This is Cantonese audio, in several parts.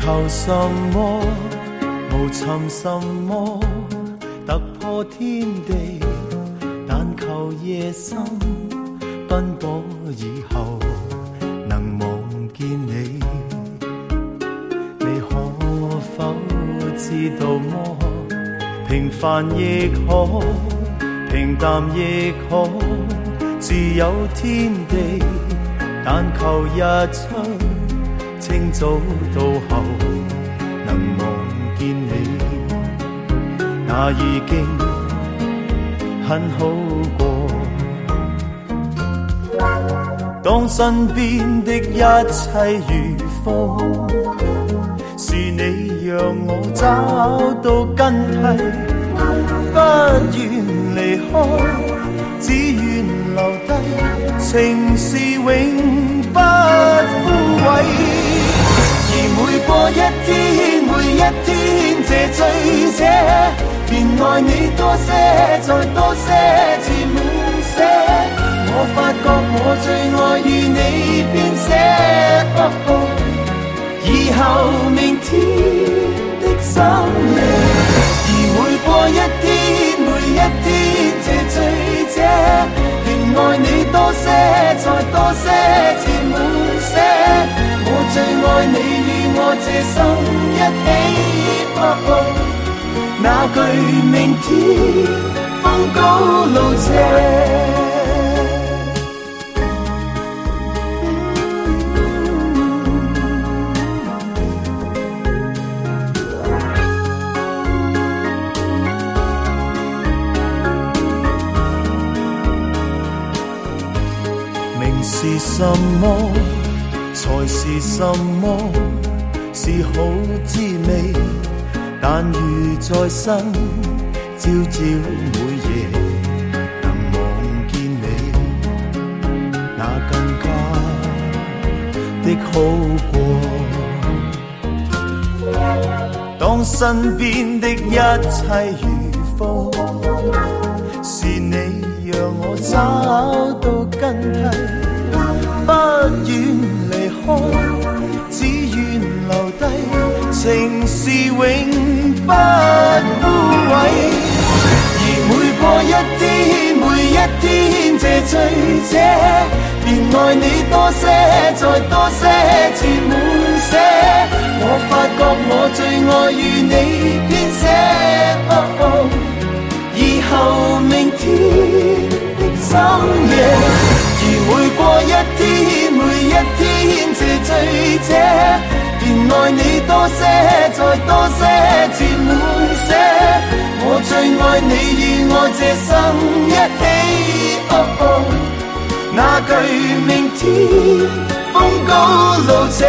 求什么，无寻什么，突破天地，但求夜深奔波以后能望见你。你可否知道么？平凡亦可，平淡亦可，自有天地，但求日出清早到后能望見你，那已經很好過。當身邊的一切如風，是你讓我找到根蒂，不願離開，只願留低，情是永不枯萎。而每過一天，每一天這醉者，便愛你多些，再多些，至滿瀉。我發覺我最愛與你編寫，以後明天的深夜。而每過一天，每一天這醉者，便愛你多些，再多些，至滿瀉。我最愛你與我這生一起，那句明天風高路斜。名是什麼？才是什麼？是好滋味，但如在生，朝朝每夜能望見你，那更加的好過。當身邊的一切如風，是你讓我找到根蒂，不願離開，只願留低，情是永不枯萎。而每過一天，每一天這醉者，便愛你多些，再多些，至滿瀉。我發覺我最愛與你編寫，以後明天的深夜。而每過一天，每一天這醉者，便愛你多些，再多些，至滿瀉。我最愛你與我這生一起，那句明天風高路斜。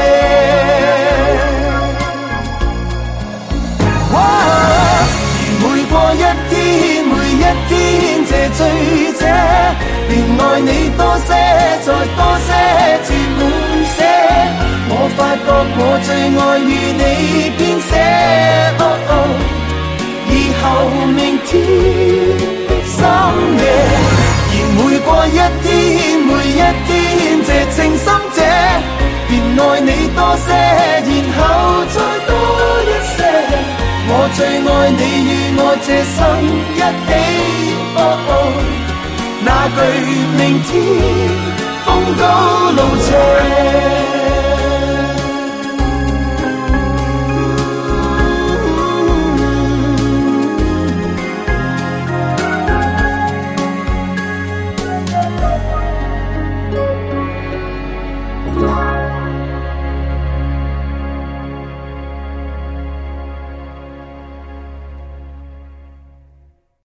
而每過一天，每一天這醉者，便愛你多些，再多些，至滿瀉。我發覺我最愛與你編寫，以後明天的深夜。而每過一天，每一天這情深者，便愛你多些，然後再多一些。我最愛你與我這生一起，那句明天風高路斜。